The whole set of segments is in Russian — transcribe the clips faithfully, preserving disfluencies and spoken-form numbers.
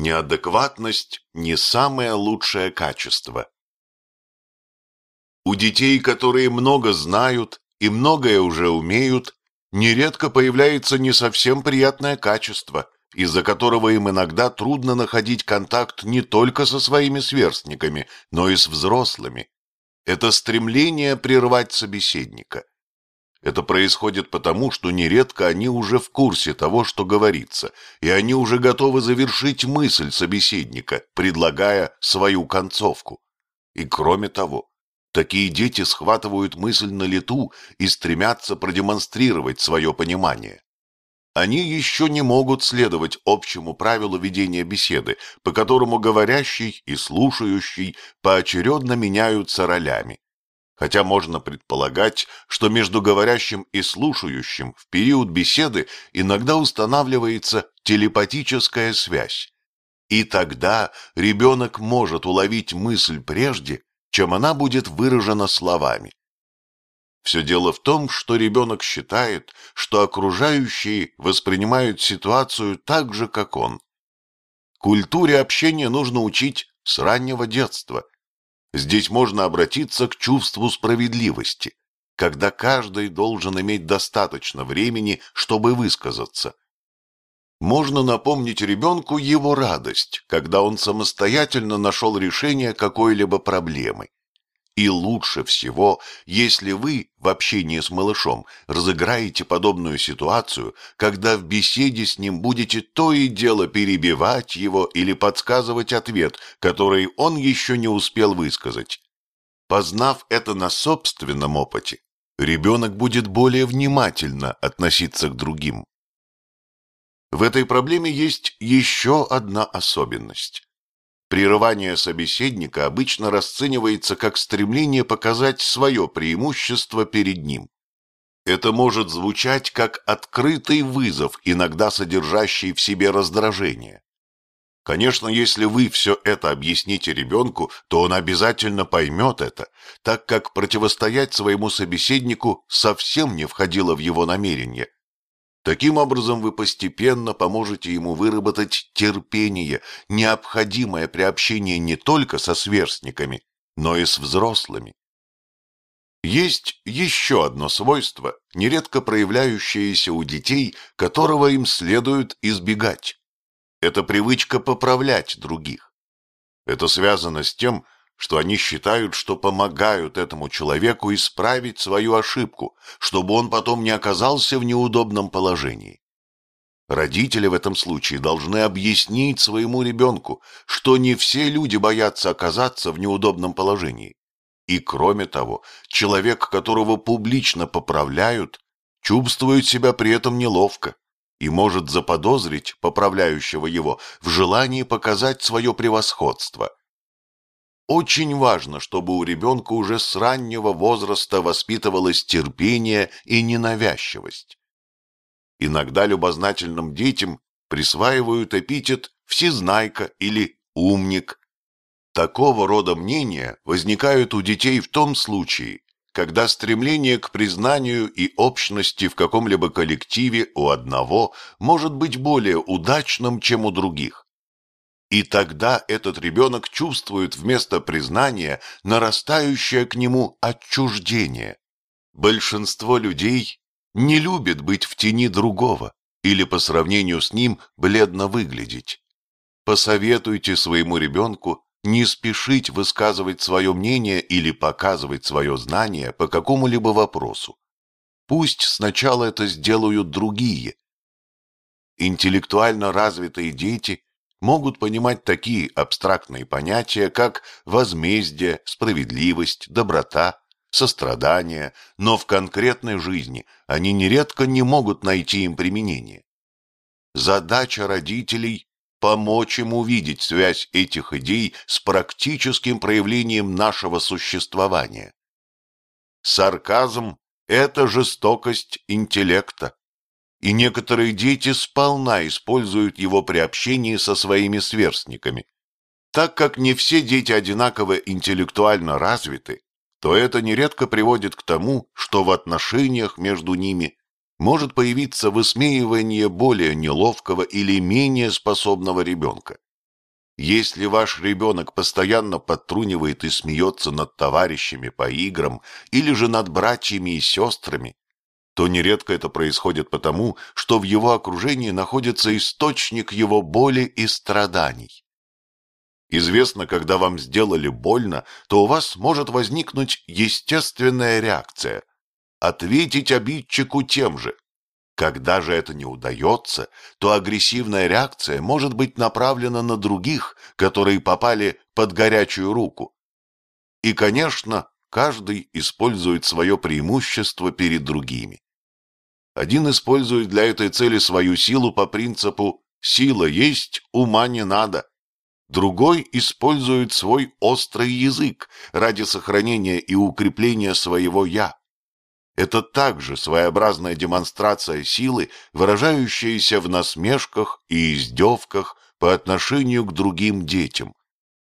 Неадекватность не самое лучшее качество. У детей, которые много знают и многое уже умеют, нередко появляется не совсем приятное качество, из-за которого им иногда трудно находить контакт не только со своими сверстниками, но и с взрослыми. Это стремление прервать собеседника. Это происходит потому, что нередко они уже в курсе того, что говорится, и они уже готовы завершить мысль собеседника, предлагая свою концовку. И кроме того, такие дети схватывают мысль на лету и стремятся продемонстрировать свое понимание. Они еще не могут следовать общему правилу ведения беседы, по которому говорящий и слушающий поочередно меняются ролями. Хотя можно предполагать, что между говорящим и слушающим в период беседы иногда устанавливается телепатическая связь. И тогда ребенок может уловить мысль прежде, чем она будет выражена словами. Все дело в том, что ребенок считает, что окружающие воспринимают ситуацию так же, как он. Культуре общения нужно учить с раннего детства. Здесь можно обратиться к чувству справедливости, когда каждый должен иметь достаточно времени, чтобы высказаться. Можно напомнить ребенку его радость, когда он самостоятельно нашел решение какой-либо проблемы. И лучше всего, если вы в общении с малышом разыграете подобную ситуацию, когда в беседе с ним будете то и дело перебивать его или подсказывать ответ, который он еще не успел высказать. Познав это на собственном опыте, ребенок будет более внимательно относиться к другим. В этой проблеме есть еще одна особенность. Прерывание собеседника обычно расценивается как стремление показать свое преимущество перед ним. Это может звучать как открытый вызов, иногда содержащий в себе раздражение. Конечно, если вы все это объясните ребенку, то он обязательно поймет это, так как противостоять своему собеседнику совсем не входило в его намерение. Таким образом, вы постепенно поможете ему выработать терпение, необходимое при общении не только со сверстниками, но и с взрослыми. Есть еще одно свойство, нередко проявляющееся у детей, которого им следует избегать. Это привычка поправлять других. Это связано с тем, что они считают, что помогают этому человеку исправить свою ошибку, чтобы он потом не оказался в неудобном положении. Родители в этом случае должны объяснить своему ребенку, что не все люди боятся оказаться в неудобном положении. И кроме того, человек, которого публично поправляют, чувствует себя при этом неловко и может заподозрить поправляющего его в желании показать свое превосходство. Очень важно, чтобы у ребенка уже с раннего возраста воспитывалось терпение и ненавязчивость. Иногда любознательным детям присваивают эпитет «всезнайка» или «умник». Такого рода мнения возникают у детей в том случае, когда стремление к признанию и общности в каком-либо коллективе у одного может быть более удачным, чем у других. И тогда этот ребенок чувствует вместо признания нарастающее к нему отчуждение. Большинство людей не любит быть в тени другого или по сравнению с ним бледно выглядеть. Посоветуйте своему ребенку не спешить высказывать свое мнение или показывать свое знание по какому-либо вопросу. Пусть сначала это сделают другие. Интеллектуально развитые дети могут понимать такие абстрактные понятия, как возмездие, справедливость, доброта, сострадание, но в конкретной жизни они нередко не могут найти им применение. Задача родителей – помочь им увидеть связь этих идей с практическим проявлением нашего существования. Сарказм – это жестокость интеллекта. И некоторые дети сполна используют его при общении со своими сверстниками. Так как не все дети одинаково интеллектуально развиты, то это нередко приводит к тому, что в отношениях между ними может появиться высмеивание более неловкого или менее способного ребенка. Если ваш ребенок постоянно подтрунивает и смеется над товарищами по играм или же над братьями и сестрами, то нередко это происходит потому, что в его окружении находится источник его боли и страданий. Известно, когда вам сделали больно, то у вас может возникнуть естественная реакция – ответить обидчику тем же. Когда же это не удается, то агрессивная реакция может быть направлена на других, которые попали под горячую руку. И, конечно, каждый использует свое преимущество перед другими. Один использует для этой цели свою силу по принципу «сила есть, ума не надо». Другой использует свой острый язык ради сохранения и укрепления своего «я». Это также своеобразная демонстрация силы, выражающаяся в насмешках и издевках по отношению к другим детям.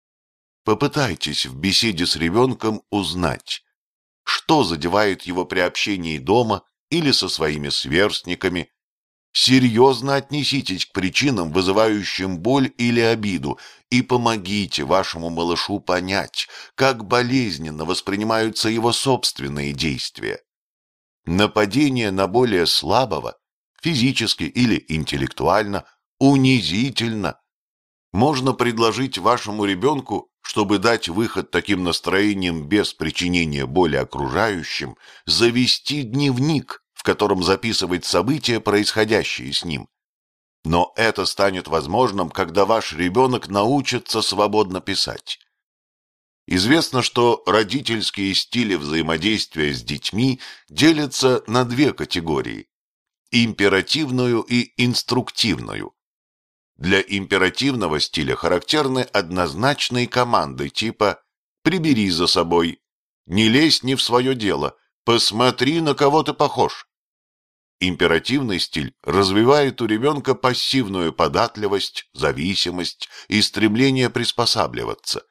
Попытайтесь в беседе с ребенком узнать, что задевает его при общении дома или со своими сверстниками. Серьезно отнеситесь к причинам, вызывающим боль или обиду, и помогите вашему малышу понять, как болезненно воспринимаются его собственные действия. Нападение на более слабого, физически или интеллектуально, унизительно. Можно предложить вашему ребенку, чтобы дать выход таким настроениям без причинения боли окружающим, завести дневник, в котором записывать события, происходящие с ним. Но это станет возможным, когда ваш ребенок научится свободно писать. Известно, что родительские стили взаимодействия с детьми делятся на две категории – императивную и инструктивную. Для императивного стиля характерны однозначные команды типа «прибери за собой», «не лезь не в свое дело», «посмотри, на кого ты похож». Императивный стиль развивает у ребенка пассивную податливость, зависимость и стремление приспосабливаться.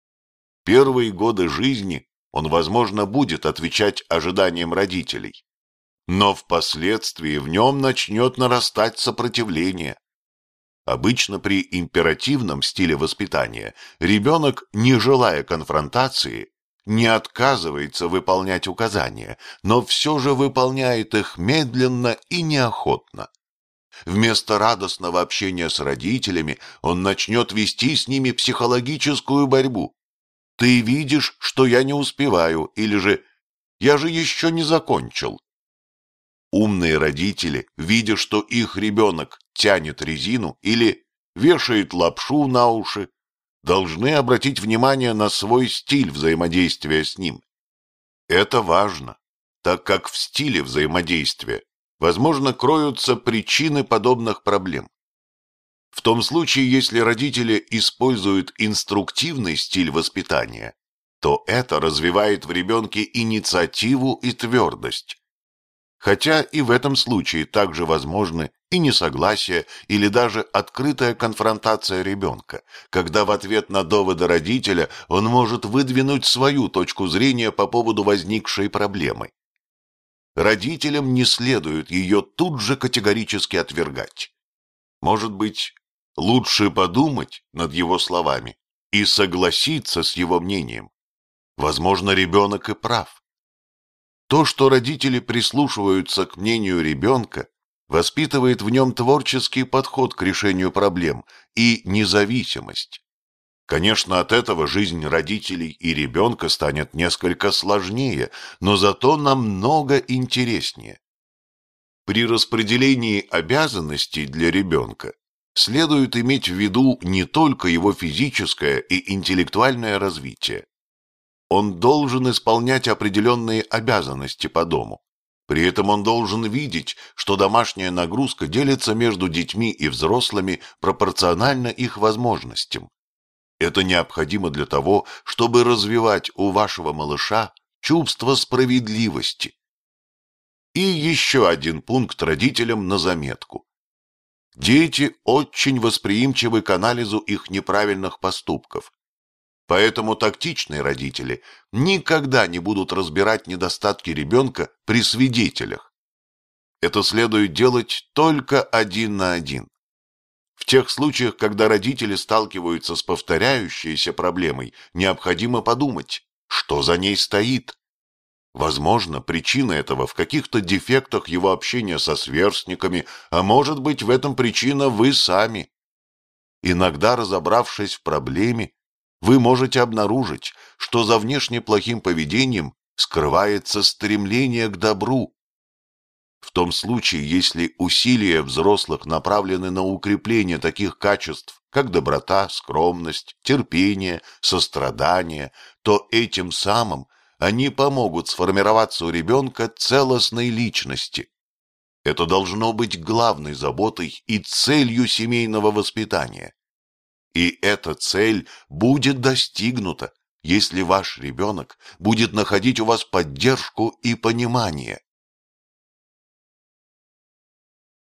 Первые годы жизни он, возможно, будет отвечать ожиданиям родителей, но впоследствии в нем начнет нарастать сопротивление. Обычно при императивном стиле воспитания ребенок, не желая конфронтации, не отказывается выполнять указания, но все же выполняет их медленно и неохотно. Вместо радостного общения с родителями он начнет вести с ними психологическую борьбу. «Ты видишь, что я не успеваю», или же «я же еще не закончил». Умные родители, видя, что их ребенок тянет резину или вешает лапшу на уши, должны обратить внимание на свой стиль взаимодействия с ним. Это важно, так как в стиле взаимодействия, возможно, кроются причины подобных проблем. В том случае, если родители используют инструктивный стиль воспитания, то это развивает в ребенке инициативу и твердость. Хотя и в этом случае также возможны и несогласие или даже открытая конфронтация ребенка, когда в ответ на доводы родителя он может выдвинуть свою точку зрения по поводу возникшей проблемы. Родителям не следует ее тут же категорически отвергать. Может быть, лучше подумать над его словами и согласиться с его мнением. Возможно, ребенок и прав. То, что родители прислушиваются к мнению ребенка, воспитывает в нем творческий подход к решению проблем и независимость. Конечно, от этого жизнь родителей и ребенка станет несколько сложнее, но зато намного интереснее. При распределении обязанностей для ребенка следует иметь в виду не только его физическое и интеллектуальное развитие. Он должен исполнять определенные обязанности по дому. При этом он должен видеть, что домашняя нагрузка делится между детьми и взрослыми пропорционально их возможностям. Это необходимо для того, чтобы развивать у вашего малыша чувство справедливости. И еще один пункт родителям на заметку. Дети очень восприимчивы к анализу их неправильных поступков. Поэтому тактичные родители никогда не будут разбирать недостатки ребенка при свидетелях. Это следует делать только один на один. В В тех случаях, когда родители сталкиваются с повторяющейся проблемой, необходимо подумать, что за ней стоит. Возможно, причина этого в каких-то дефектах его общения со сверстниками, а может быть, в этом причина вы сами. Иногда, разобравшись в проблеме, вы можете обнаружить, что за внешне плохим поведением скрывается стремление к добру. В том случае, если усилия взрослых направлены на укрепление таких качеств, как доброта, скромность, терпение, сострадание, то этим самым они помогут сформироваться у ребенка целостной личности. Это должно быть главной заботой и целью семейного воспитания. И эта цель будет достигнута, если ваш ребенок будет находить у вас поддержку и понимание.